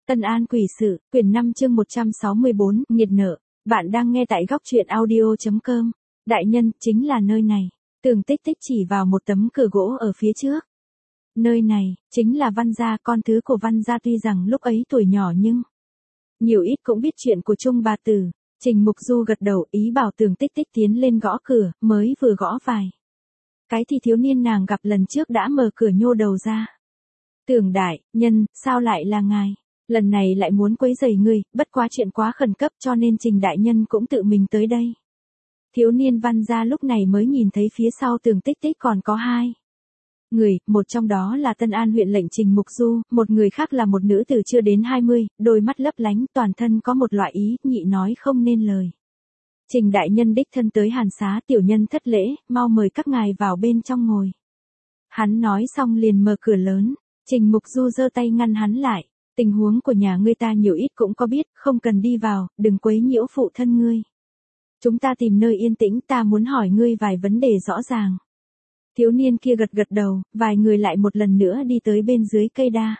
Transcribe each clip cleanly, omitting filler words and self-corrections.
Tân An quỷ sự, quyển 5 chương 164, nghiệt nợ. Bạn đang nghe tại góc truyện audio.com. Đại nhân, chính là nơi này. Tường Tích Tích chỉ vào một tấm cửa gỗ ở phía trước. Nơi này, chính là Văn gia, con thứ của Văn gia tuy rằng lúc ấy tuổi nhỏ nhưng nhiều ít cũng biết chuyện của Trung bà tử. Trình Mục Du gật đầu ý bảo Tường Tích Tích tiến lên gõ cửa, mới vừa gõ vài cái thì thiếu niên nàng gặp lần trước đã mở cửa nhô đầu ra. Tưởng đại nhân, sao lại là ngài? Lần này lại muốn quấy rầy ngươi, bất quá chuyện quá khẩn cấp cho nên Trình đại nhân cũng tự mình tới đây. Thiếu niên Văn gia lúc này mới nhìn thấy phía sau Tường Tích Tích còn có hai người, một trong đó là Tân An huyện lệnh Trình Mục Du, một người khác là một nữ tử chưa đến 20, đôi mắt lấp lánh, toàn thân có một loại ý nhị nói không nên lời. Trình đại nhân đích thân tới Hàn Xá, tiểu nhân thất lễ, mau mời các ngài vào bên trong ngồi. Hắn nói xong liền mở cửa lớn, Trình Mục Du giơ tay ngăn hắn lại. Tình huống của nhà ngươi ta nhiều ít cũng có biết, không cần đi vào, đừng quấy nhiễu phụ thân ngươi. Chúng ta tìm nơi yên tĩnh, ta muốn hỏi ngươi vài vấn đề rõ ràng. Thiếu niên kia gật gật đầu, vài người lại một lần nữa đi tới bên dưới cây đa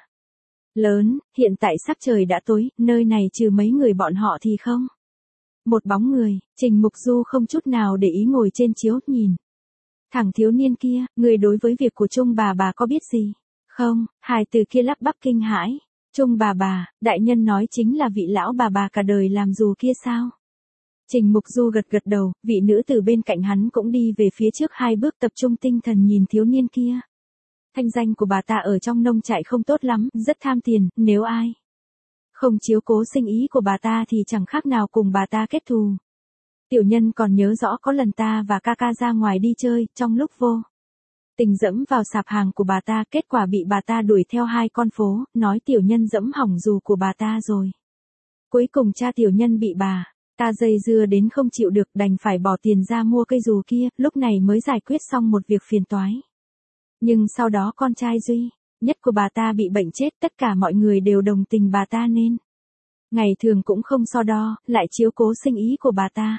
lớn, hiện tại sắc trời đã tối, nơi này trừ mấy người bọn họ thì không một bóng người. Trình Mục Du không chút nào để ý ngồi trên chiếu, nhìn thẳng thiếu niên kia, người đối với việc của Trung bà có biết gì không? Hài từ kia lắp bắp kinh hãi. Trung bà, đại nhân nói chính là vị lão bà cả đời làm dù kia sao? Trình Mục Du gật gật đầu, vị nữ từ bên cạnh hắn cũng đi về phía trước hai bước, tập trung tinh thần nhìn thiếu niên kia. Thanh danh của bà ta ở trong nông trại không tốt lắm, rất tham tiền, nếu ai không chiếu cố sinh ý của bà ta thì chẳng khác nào cùng bà ta kết thù. Tiểu nhân còn nhớ rõ có lần ta và ca ca ra ngoài đi chơi, trong lúc vô tình dẫm vào sạp hàng của bà ta, kết quả bị bà ta đuổi theo hai con phố, nói tiểu nhân dẫm hỏng dù của bà ta rồi. Cuối cùng cha tiểu nhân bị bà ta dây dưa đến không chịu được, đành phải bỏ tiền ra mua cây dù kia, lúc này mới giải quyết xong một việc phiền toái. Nhưng sau đó con trai duy nhất của bà ta bị bệnh chết, tất cả mọi người đều đồng tình bà ta nên ngày thường cũng không so đo, lại chiếu cố sinh ý của bà ta.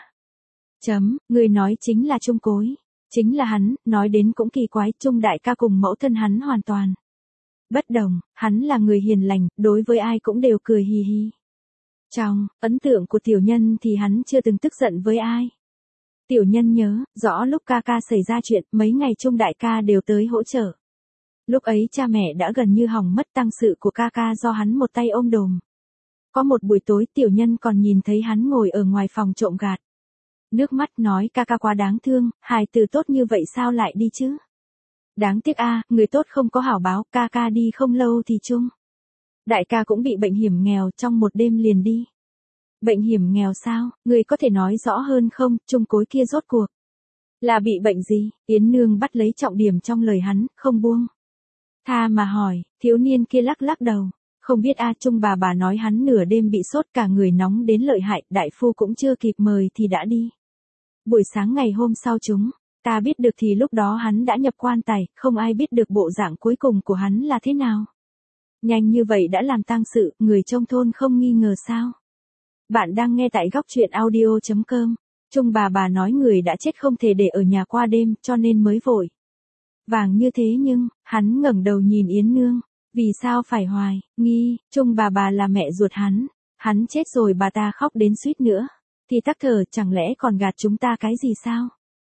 Người nói chính là Trung Cối. Chính là hắn, nói đến cũng kỳ quái, Trung đại ca cùng mẫu thân hắn hoàn toàn bất đồng, hắn là người hiền lành, đối với ai cũng đều cười hì hì. Trong ấn tượng của tiểu nhân thì hắn chưa từng tức giận với ai. Tiểu nhân nhớ rõ lúc ca ca xảy ra chuyện, mấy ngày Trung đại ca đều tới hỗ trợ. Lúc ấy cha mẹ đã gần như hỏng mất, tang sự của ca ca do hắn một tay ôm đồm. Có một buổi tối tiểu nhân còn nhìn thấy hắn ngồi ở ngoài phòng trộm gạt nước mắt, nói ca ca quá đáng thương, hài tử tốt như vậy sao lại đi chứ? Đáng tiếc a, người tốt không có hảo báo, ca ca đi không lâu thì Trung đại ca cũng bị bệnh hiểm nghèo, trong một đêm liền đi. Bệnh hiểm nghèo sao? Người có thể nói rõ hơn không? Trung Cối kia rốt cuộc là bị bệnh gì? Yến Nương bắt lấy trọng điểm trong lời hắn, không buông tha mà hỏi. Thiếu niên kia lắc lắc đầu, không biết a. Trung bà nói hắn nửa đêm bị sốt, cả người nóng đến lợi hại, đại phu cũng chưa kịp mời thì đã đi. Buổi sáng ngày hôm sau chúng ta biết được thì lúc đó hắn đã nhập quan tài, không ai biết được bộ dạng cuối cùng của hắn là thế nào. Nhanh như vậy đã làm tang sự, người trong thôn không nghi ngờ sao? Bạn đang nghe tại góc truyện audio.com. Trung bà nói người đã chết không thể để ở nhà qua đêm, cho nên mới vội vàng như thế, nhưng hắn ngẩng đầu nhìn Yến Nương, vì sao phải hoài nghi? Trung bà là mẹ ruột hắn chết rồi bà ta khóc đến suýt nữa thì tắc thở, chẳng lẽ còn gạt chúng ta cái gì sao?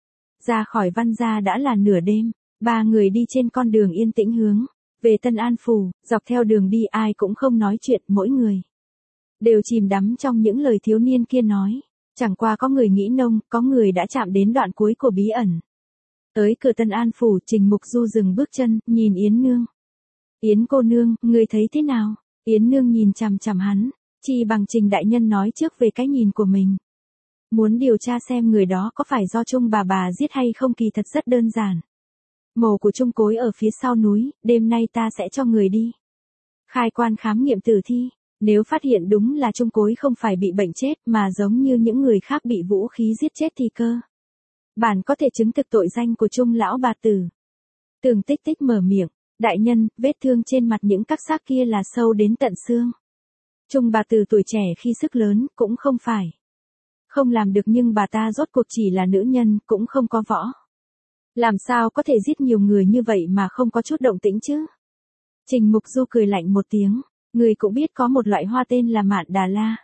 Ra khỏi Văn gia đã là nửa đêm, ba người đi trên con đường yên tĩnh hướng về Tân An phủ, dọc theo đường đi ai cũng không nói chuyện, mỗi người đều chìm đắm trong những lời thiếu niên kia nói. Chẳng qua có người nghĩ nông, có người đã chạm đến đoạn cuối của bí ẩn. Tới cửa Tân An phủ, Trình Mục Du dừng bước chân, nhìn Yến Nương. Yến cô nương, người thấy thế nào? Yến Nương nhìn chằm chằm hắn, chi bằng Trình đại nhân nói trước về cái nhìn của mình. Muốn điều tra xem người đó có phải do Trung bà giết hay không, kỳ thật rất đơn giản. Mồ của Trung Cối ở phía sau núi, đêm nay ta sẽ cho người đi khai quan khám nghiệm tử thi. Nếu phát hiện đúng là Trung Cối không phải bị bệnh chết mà giống như những người khác bị vũ khí giết chết thì cơ bản có thể chứng thực tội danh của Trung lão bà tử. Tường Tích Tích mở miệng, đại nhân, vết thương trên mặt những các xác kia là sâu đến tận xương. Trung bà tử tuổi trẻ khi sức lớn, cũng không phải không làm được, nhưng bà ta rốt cuộc chỉ là nữ nhân, cũng không có võ. Làm sao có thể giết nhiều người như vậy mà không có chút động tĩnh chứ? Trình Mục Du cười lạnh một tiếng, Người cũng biết có một loại hoa tên là mạn đà la.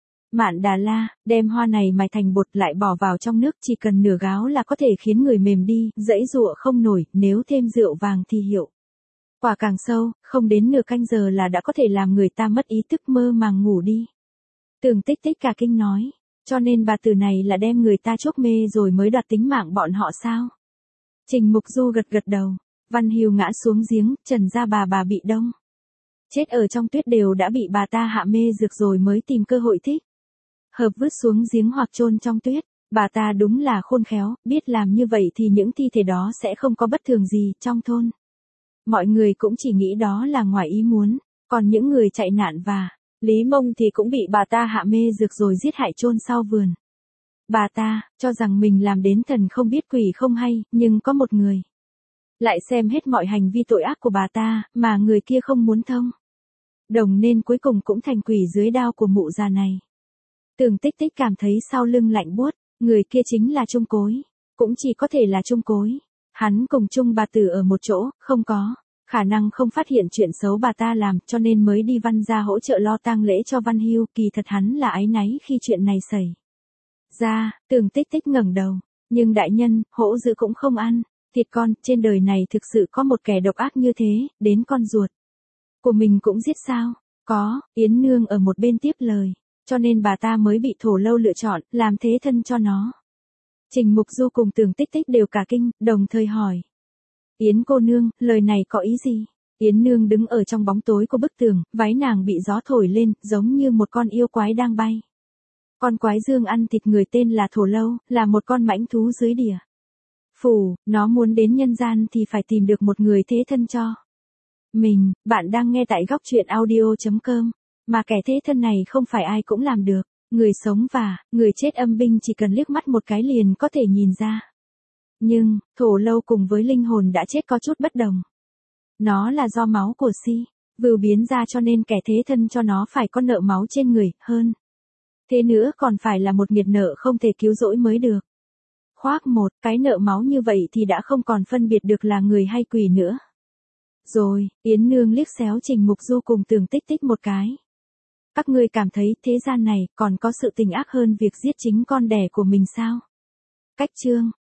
Mạn đà la, đem hoa này mài thành bột lại bỏ vào trong nước, chỉ cần nửa gáo là có thể khiến người mềm đi, giãy giụa không nổi, nếu thêm rượu vàng thì hiệu quả càng sâu, không đến nửa canh giờ là đã có thể làm người ta mất ý thức mơ màng ngủ đi. Tường Tích Tích cả kinh nói, cho nên bà tử này là đem người ta chuốc mê rồi mới đoạt tính mạng bọn họ sao? Trình Mục Du gật gật đầu, Văn Hiêu ngã xuống giếng, Trần gia bà bị đông chết ở trong tuyết đều đã bị bà ta hạ mê dược rồi mới tìm cơ hội thích hợp vứt xuống giếng hoặc chôn trong tuyết. Bà ta đúng là khôn khéo, biết làm như vậy thì những thi thể đó sẽ không có bất thường gì trong thôn. Mọi người cũng chỉ nghĩ đó là ngoài ý muốn, còn những người chạy nạn và Lý Mông thì cũng bị bà ta hạ mê dược rồi giết hại chôn sau vườn. Bà ta cho rằng mình làm đến thần không biết quỷ không hay, nhưng có một người lại xem hết mọi hành vi tội ác của bà ta, mà người kia không muốn thông đồng nên cuối cùng cũng thành quỷ dưới đao của mụ già này. Tường Tích Tích cảm thấy sau lưng lạnh buốt, người kia chính là Trung Cối, cũng chỉ có thể là Trung Cối. Hắn cùng Trung bà tử ở một chỗ, không có khả năng không phát hiện chuyện xấu bà ta làm, cho nên mới đi Văn gia hỗ trợ lo tang lễ cho Văn Hiêu. Kỳ thật hắn là áy náy khi chuyện này xảy ra. Tường Tích Tích ngẩng đầu, nhưng đại nhân, hổ dữ cũng không ăn thịt con, trên đời này thực sự có một kẻ độc ác như thế, đến con ruột của mình cũng giết sao? Có, Yến Nương ở một bên tiếp lời, cho nên bà ta mới bị Thổ Lâu lựa chọn, làm thế thân cho nó. Trình Mục Du cùng Tường Tích Tích đều cả kinh, đồng thời hỏi. Yến cô nương, lời này có ý gì? Yến Nương đứng ở trong bóng tối của bức tường, váy nàng bị gió thổi lên, giống như một con yêu quái đang bay. Con quái dương ăn thịt người tên là Thổ Lâu, là một con mãnh thú dưới địa phủ, nó muốn đến nhân gian thì phải tìm được một người thế thân cho mình. Bạn đang nghe tại góc truyện audio.com, mà kẻ thế thân này không phải ai cũng làm được. Người sống và người chết âm binh chỉ cần liếc mắt một cái liền có thể nhìn ra. Nhưng, Thổ Lâu cùng với linh hồn đã chết có chút bất đồng. Nó là do máu của Si Vưu biến ra, cho nên kẻ thế thân cho nó phải có nợ máu trên người, hơn thế nữa còn phải là một nghiệt nợ không thể cứu rỗi mới được. Khoác một cái nợ máu như vậy thì đã không còn phân biệt được là người hay quỷ nữa. Rồi, Yến Nương liếc xéo Trình Mục Du cùng Tường Tích Tích một cái. Các ngươi cảm thấy thế gian này còn có sự tình ác hơn việc giết chính con đẻ của mình sao? Cách chương